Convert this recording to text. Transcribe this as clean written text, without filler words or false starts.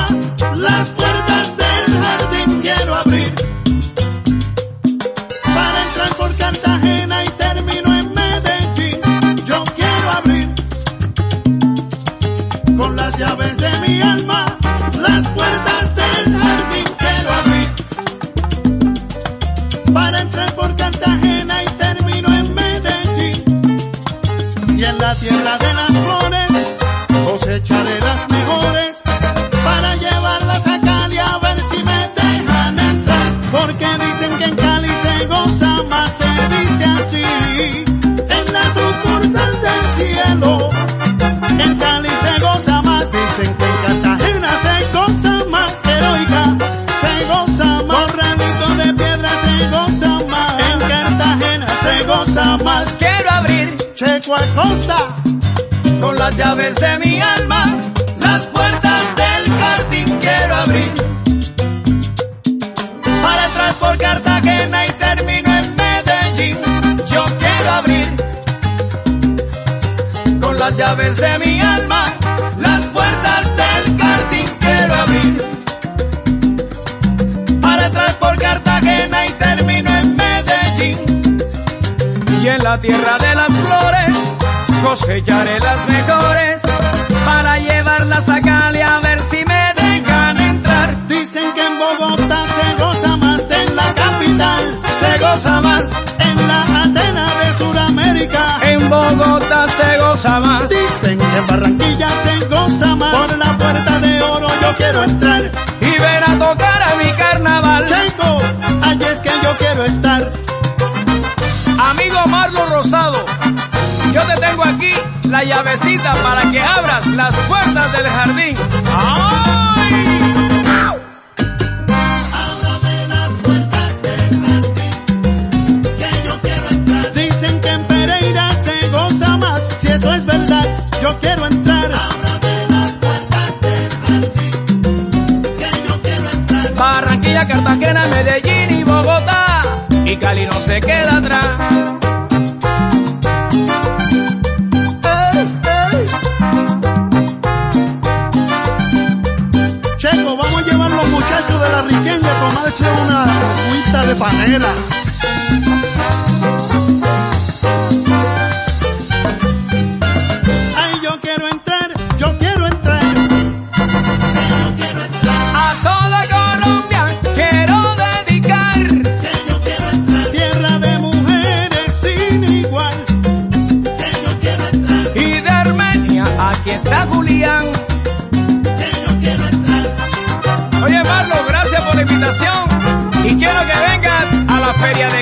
alma, las puertas del jardín quiero abrir. Para entrar por Cartagena y termino en Medellín, yo quiero abrir. Con las llaves de mi alma, las puertas del jardín quiero abrir. Para entrar por Cartagena y termino en Medellín. Y en la tierra de las flores cosecharé las mejores para llevarlas a Cali a ver si me dejan entrar. Porque dicen que en Cali se goza más, se dice así, en la sucursal del cielo. En Cali se goza más, dicen que en Cartagena se goza más. Heroica, se goza más, Corralito de Piedra se goza más. En Cartagena se goza más. Quiero abrir Checo Acosta, con las llaves de mi alma, las puertas del jardín quiero abrir. Para entrar por Cartagena y termino en Medellín, yo quiero abrir. Con las llaves de mi alma, las puertas del jardín quiero abrir. Para entrar por Cartagena y termino en Medellín. Y en la tierra de las flores cosecharé las mejores para llevarlas a Cali a ver si me dejan entrar. dicen que en Bogotá se goza más, en la capital Se goza más, en la Atena de Sudamérica. en Bogotá se goza más. Dicen que en Barranquilla se goza más. Por la puerta de oro yo quiero entrar. Y ven a tocar a mi carnaval. Checo, allí es que yo quiero estar. Amigo Marlon Rosado, yo te tengo aquí la llavecita para que abras las puertas del jardín. ¡Ay! Ábrame las puertas del jardín, que yo quiero entrar. Dicen que en Pereira se goza más. Si eso es verdad, yo quiero entrar. Ábrame las puertas del jardín, que yo quiero entrar. Barranquilla, Cartagena, Medellín y Bogotá, y Cali no se queda atrás. Checo, vamos a llevar los muchachos de la Riqueña a tomarse una agüita de panela. Ay, yo quiero entrar, yo quiero entrar. Yo quiero entrar, A toda Colombia quiero dedicar que yo quiero entrar. Tierra de mujeres sin igual, que yo quiero entrar. y de Armenia aquí está Julián. Que yo quiero entrar. Oye Marlon, gracias por la invitación y quiero que vengas a la feria de